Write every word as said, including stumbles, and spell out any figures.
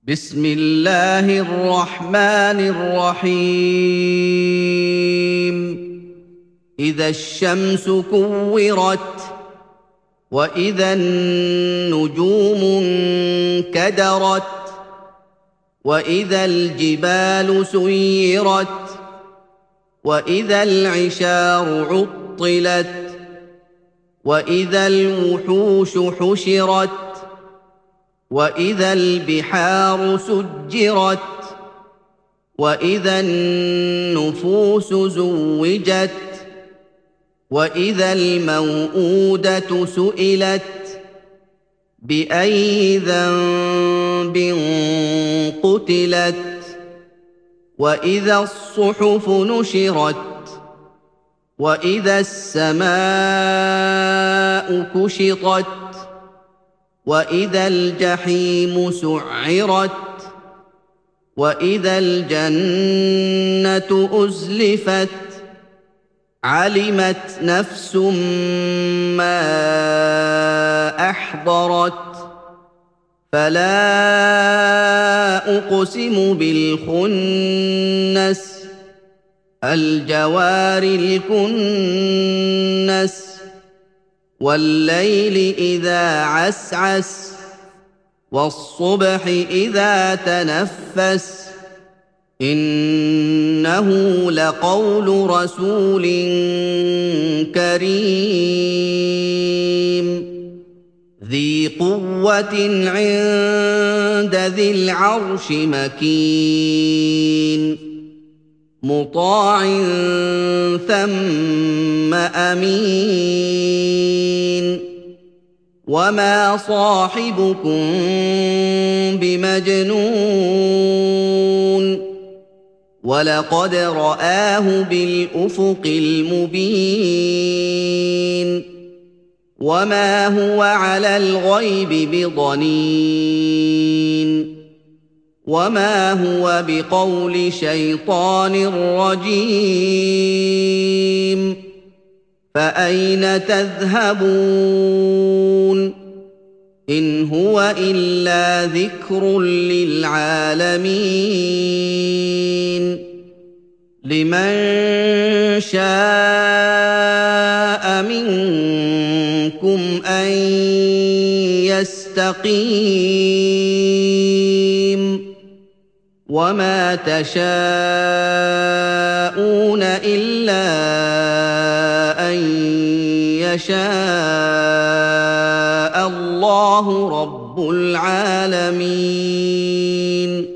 بسم الله الرحمن الرحيم إذا الشمس كورت وإذا النجوم انكدرت وإذا الجبال سيرت وإذا العشار عطلت وإذا الوحوش حشرت وإذا البحار سجرت وإذا النفوس زوجت وإذا الموءودة سئلت بأي ذنب قتلت وإذا الصحف نشرت وإذا السماء كشطت وإذا الجحيم سعرت وإذا الجنة أزلفت علمت نفس ما أحضرت فلا أقسم بالخنس الجوار الكنس والليل إذا عسعس والصبح إذا تنفس إنه لقول رسول كريم ذي قوة عند ذي العرش مكين مطاع ثم أمين وما صاحبكم بمجنون ولقد رآه بالأفق المبين وما هو على الغيب بضنين وما هو بقول شيطان رجيم فأين تذهبون إن هو إلا ذكر للعالمين لمن شاء منكم أن يستقيم وما تشاءون إلا أن يشاء الله رب العالمين